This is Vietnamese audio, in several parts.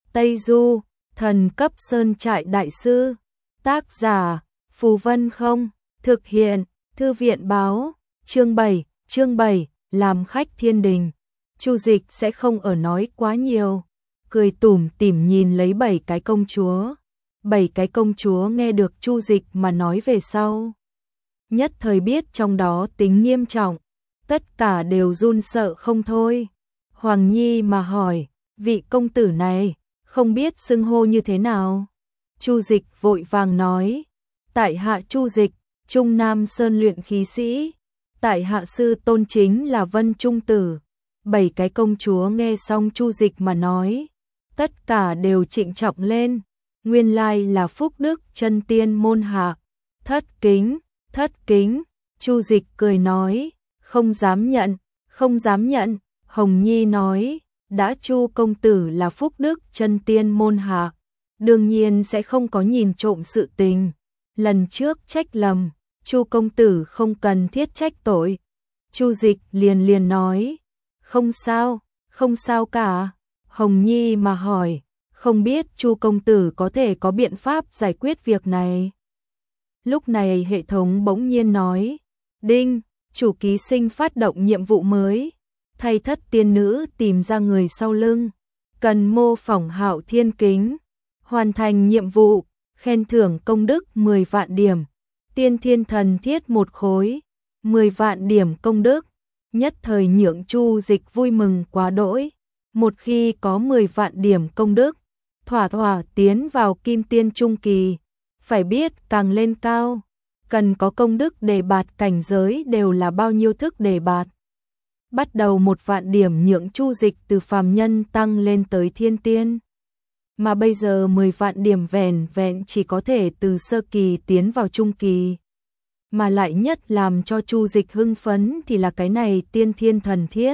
Tây Du, thần cấp sơn trại đại sư. Tác giả, Phù Vân Không. Thực hiện, Thư viện báo. Chương 7, làm khách thiên đình. Chu Dịch sẽ không ở nói quá nhiều, cười tủm tỉm nhìn lấy 7 cái công chúa. 7 cái công chúa nghe được Chu Dịch mà nói về sau, nhất thời biết trong đó tính nghiêm trọng, tất cả đều run sợ không thôi. Hoàng Nhi mà hỏi, vị công tử này, không biết xưng hô như thế nào? Chu Dịch vội vàng nói, tại hạ Chu Dịch, Trung Nam Sơn luyện khí sĩ, tại hạ sư tôn chính là Vân Trung Tử. 7 cái công chúa nghe xong Chu Dịch mà nói, tất cả đều trịnh trọng lên, nguyên lai là phúc đức chân tiên môn hạ. Thất kính, Chu Dịch cười nói, không dám nhận, không dám nhận. Hồng Nhi nói, đã Chu công tử là phúc đức chân tiên môn hạ, đương nhiên sẽ không có nhìn trộm sự tình. Lần trước trách lầm, Chu công tử không cần thiết trách tội. Chu Dịch liền nói, không sao cả. Hồng Nhi mà hỏi, không biết Chu công tử có thể có biện pháp giải quyết việc này. Lúc này hệ thống bỗng nhiên nói, đinh, chủ ký sinh phát động nhiệm vụ mới, thay thất tiên nữ tìm ra người sau lưng, cần mô phỏng Hạo Thiên Kính, hoàn thành nhiệm vụ, khen thưởng công đức 10 vạn điểm, tiên thiên thần thiết 1 khối, 10 vạn điểm công đức. Nhất thời nhượng Chu Dịch vui mừng quá đỗi, một khi có 10 vạn điểm công đức, thỏa tiến vào kim tiên trung kỳ. Phải biết càng lên cao, cần có công đức đề bạt cảnh giới đều là bao nhiêu thức đề bạt. Bắt đầu 1 vạn điểm nhượng Chu Dịch từ phàm nhân tăng lên tới thiên tiên. Mà bây giờ 10 vạn điểm vẹn chỉ có thể từ sơ kỳ tiến vào trung kỳ. Mà lại nhất làm cho Chu Dịch hưng phấn thì là cái này tiên thiên thần thiết.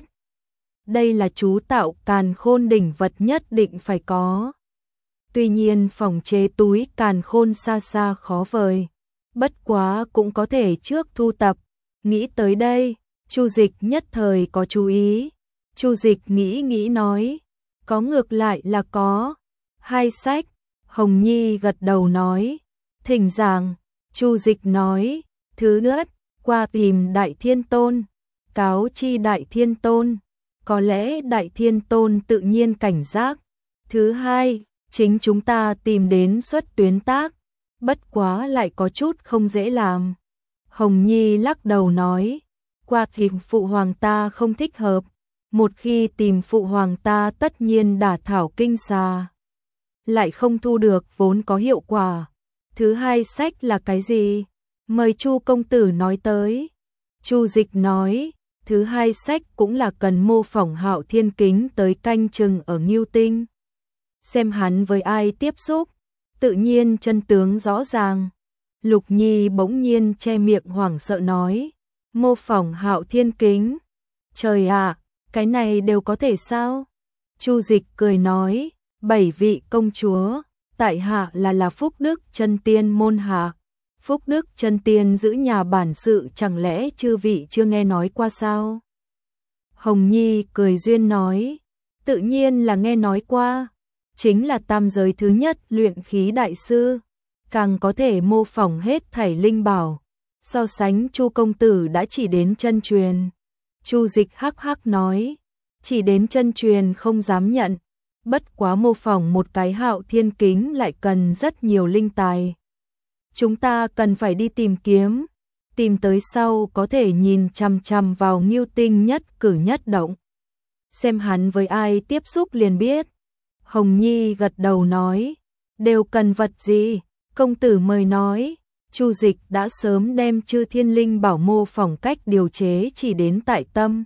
Đây là chú tạo càn khôn đỉnh vật nhất định phải có. Tuy nhiên phòng chế túi càn khôn xa xa khó vời, bất quá cũng có thể trước thu tập. Nghĩ tới đây, Chu Dịch nhất thời có chú ý. Chu Dịch nghĩ nói, có ngược lại là có 2 sách. Hồng Nhi gật đầu nói, thỉnh giảng. Chu Dịch nói, thứ nhất, qua tìm Đại Thiên Tôn, cáo chi Đại Thiên Tôn, có lẽ Đại Thiên Tôn tự nhiên cảnh giác. Thứ hai, chính chúng ta tìm đến xuất tuyến tác, bất quá lại có chút không dễ làm. Hồng Nhi lắc đầu nói, qua tìm phụ hoàng ta không thích hợp, một khi tìm phụ hoàng ta tất nhiên đả thảo kinh xà, lại không thu được vốn có hiệu quả. Thứ hai sách là cái gì? Mời Chu công tử nói tới. Chu Dịch nói, thứ hai sách cũng là cần mô phỏng Hạo Thiên Kính tới canh chừng ở Ngưu Tinh. Xem hắn với ai tiếp xúc, tự nhiên chân tướng rõ ràng. Lục Nhi bỗng nhiên che miệng hoảng sợ nói, mô phỏng Hạo Thiên Kính. Trời ạ, cái này đều có thể sao? Chu Dịch cười nói, 7 vị công chúa, tại hạ là phúc đức chân tiên môn hạ. Phúc đức chân tiên giữ nhà bản sự chẳng lẽ chư vị chưa nghe nói qua sao? Hồng Nhi cười duyên nói, tự nhiên là nghe nói qua, chính là tam giới thứ nhất luyện khí đại sư, càng có thể mô phỏng hết thảy linh bảo, so sánh Chu công tử đã chỉ đến chân truyền. Chu Dịch hắc nói, chỉ đến chân truyền không dám nhận, bất quá mô phỏng một cái Hạo Thiên Kính lại cần rất nhiều linh tài. Chúng ta cần phải đi tìm kiếm, tìm tới sau có thể nhìn chằm vào Ngưu Tinh nhất cử nhất động. Xem hắn với ai tiếp xúc liền biết. Hồng Nhi gật đầu nói, đều cần vật gì, công tử mời nói. Chu Dịch đã sớm đem chư thiên linh bảo mô phỏng cách điều chế chỉ đến tại tâm.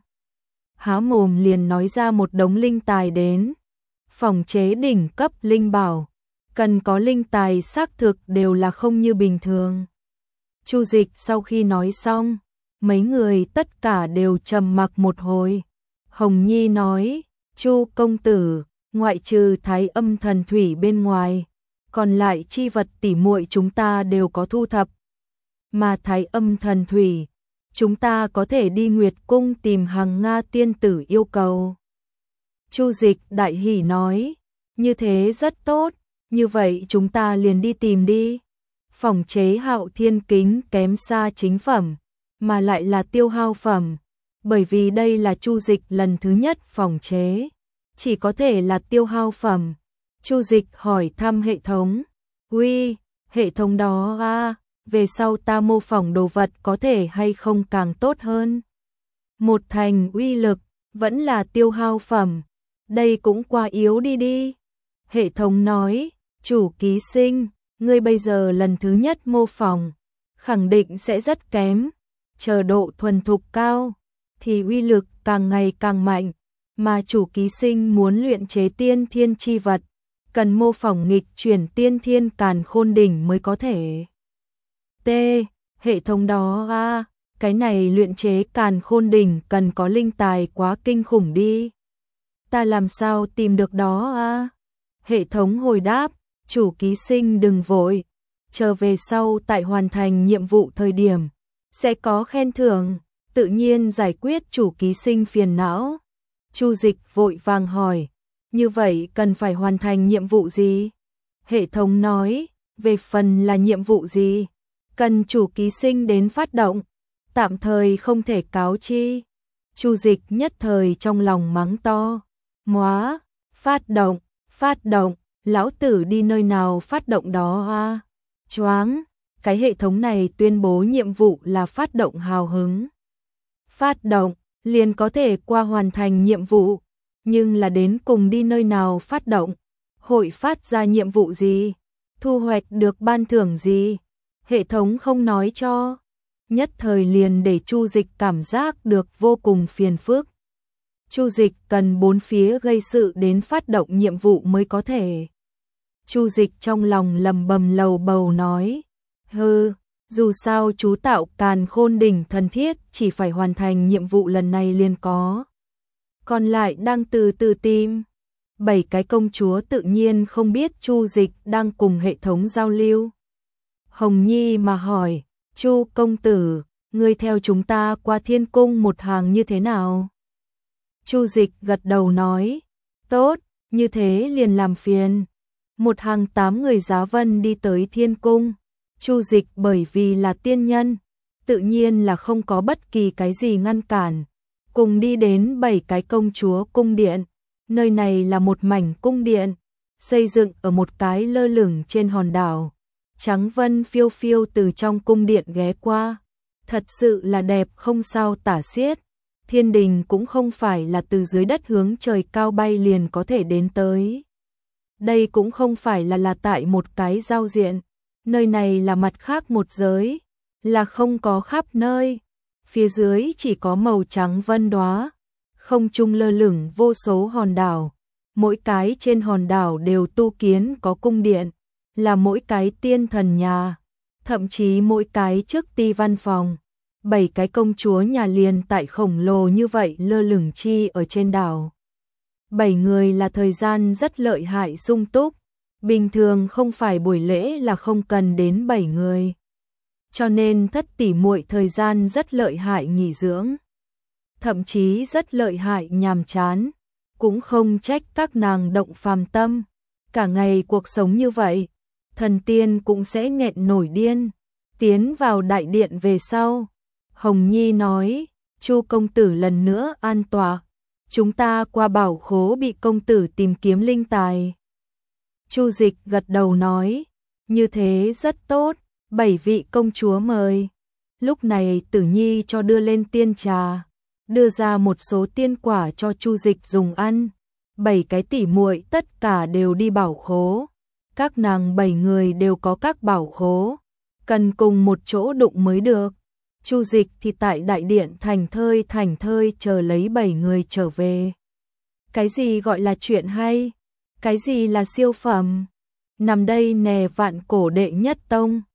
Há mồm liền nói ra một đống linh tài đến. Phỏng chế đỉnh cấp linh bảo, cần có linh tài xác thực đều là không như bình thường. Chu Dịch sau khi nói xong, mấy người tất cả đều trầm mặc một hồi. Hồng Nhi nói, Chu công tử, ngoại trừ Thái Âm thần thủy bên ngoài, còn lại chi vật tỉ muội chúng ta đều có thu thập. Mà Thái Âm thần thủy, chúng ta có thể đi Nguyệt cung tìm Hằng Nga tiên tử yêu cầu. Chu Dịch đại hỉ nói, như thế rất tốt, như vậy chúng ta liền đi tìm đi. Phòng chế Hạo Thiên kính kém xa chính phẩm, mà lại là tiêu hao phẩm, bởi vì đây là Chu Dịch lần thứ nhất phòng chế, chỉ có thể là tiêu hao phẩm. Chu Dịch hỏi thăm hệ thống, "Uy, hệ thống đó về sau ta mô phỏng đồ vật có thể hay không càng tốt hơn?" Một thành uy lực, vẫn là tiêu hao phẩm, đây cũng quá yếu đi. Hệ thống nói, "Chủ ký sinh, ngươi bây giờ lần thứ nhất mô phỏng, khẳng định sẽ rất kém, chờ độ thuần thục cao, thì uy lực càng ngày càng mạnh, mà chủ ký sinh muốn luyện chế tiên thiên chi vật, cần mô phỏng nghịch chuyển tiên thiên càn khôn đỉnh mới có thể." Hệ thống đó cái này luyện chế càn khôn đỉnh cần có linh tài quá kinh khủng đi. Ta làm sao tìm được đó Hệ thống hồi đáp, "Chủ ký sinh đừng vội, chờ về sau tại hoàn thành nhiệm vụ thời điểm, sẽ có khen thưởng, tự nhiên giải quyết chủ ký sinh phiền não." Chu Dịch vội vàng hỏi, "Như vậy cần phải hoàn thành nhiệm vụ gì?" Hệ thống nói, "Về phần là nhiệm vụ gì, cần chủ ký sinh đến phát động, tạm thời không thể cáo chi." Chu Dịch nhất thời trong lòng mắng to, "Móa, phát động, lão tử đi nơi nào phát động đó Choáng, cái hệ thống này tuyên bố nhiệm vụ là phát động hào hứng. Phát động, liền có thể qua hoàn thành nhiệm vụ, nhưng là đến cùng đi nơi nào phát động, hội phát ra nhiệm vụ gì, thu hoạch được ban thưởng gì, hệ thống không nói cho." Nhất thời liền để Chu Dịch cảm giác được vô cùng phiền phức. Chu Dịch cần bốn phía gây sự đến phát động nhiệm vụ mới có thể. Chu Dịch trong lòng lầm bầm lầu bầu nói, dù sao chú tạo càn khôn đỉnh thần thiết chỉ phải hoàn thành nhiệm vụ lần này liền có. Còn lại đang từ từ tìm. 7 cái công chúa tự nhiên không biết Chu Dịch đang cùng hệ thống giao lưu. Hồng Nhi mà hỏi, "Chu công tử, ngươi theo chúng ta qua Thiên Cung một hàng như thế nào?" Chu Dịch gật đầu nói, "Tốt, như thế liền làm phiền." Một hàng 8 người giá vân đi tới Thiên Cung. Chu Dịch bởi vì là tiên nhân, tự nhiên là không có bất kỳ cái gì ngăn cản, cùng đi đến 7 cái công chúa cung điện. Nơi này là một mảnh cung điện, xây dựng ở một cái lơ lửng trên hòn đảo. Trắng vân phiêu phiêu từ trong cung điện ghé qua, thật sự là đẹp không sao tả xiết. Thiên đình cũng không phải là từ dưới đất hướng trời cao bay liền có thể đến tới. Đây cũng không phải là tại một cái giao diện, nơi này là mặt khác một giới, là không có khắp nơi. Phía dưới chỉ có màu trắng vân đóa, không trung lơ lửng vô số hòn đảo, mỗi cái trên hòn đảo đều tu kiến có cung điện, là mỗi cái tiên thần nhà, thậm chí mỗi cái trước ti văn phòng. 7 cái công chúa nhà liền tại khổng lồ như vậy lơ lửng chi ở trên đảo. 7 người là thời gian rất lợi hại sung túc, bình thường không phải buổi lễ là không cần đến 7 người. Cho nên thất tỷ muội thời gian rất lợi hại nghỉ dưỡng, thậm chí rất lợi hại nhàm chán, cũng không trách các nàng động phàm tâm. Cả ngày cuộc sống như vậy, thần tiên cũng sẽ nghẹn nổi điên. Tiến vào đại điện về sau, Hồng Nhi nói, "Chu công tử lần nữa an tọa, chúng ta qua bảo khố bị công tử tìm kiếm linh tài." Chu Dịch gật đầu nói, "Như thế rất tốt, 7 vị công chúa mời." Lúc này Tử Nhi cho đưa lên tiên trà, đưa ra một số tiên quả cho Chu Dịch dùng ăn. 7 cái tỷ muội tất cả đều đi bảo khố. Các nàng 7 người đều có các bảo khố, cần cùng một chỗ đụng mới được. Chu Dịch thì tại đại điện thành thơi chờ lấy 7 người trở về. Cái gì gọi là chuyện hay? Cái gì là siêu phẩm? Nằm đây nè vạn cổ đệ nhất tông,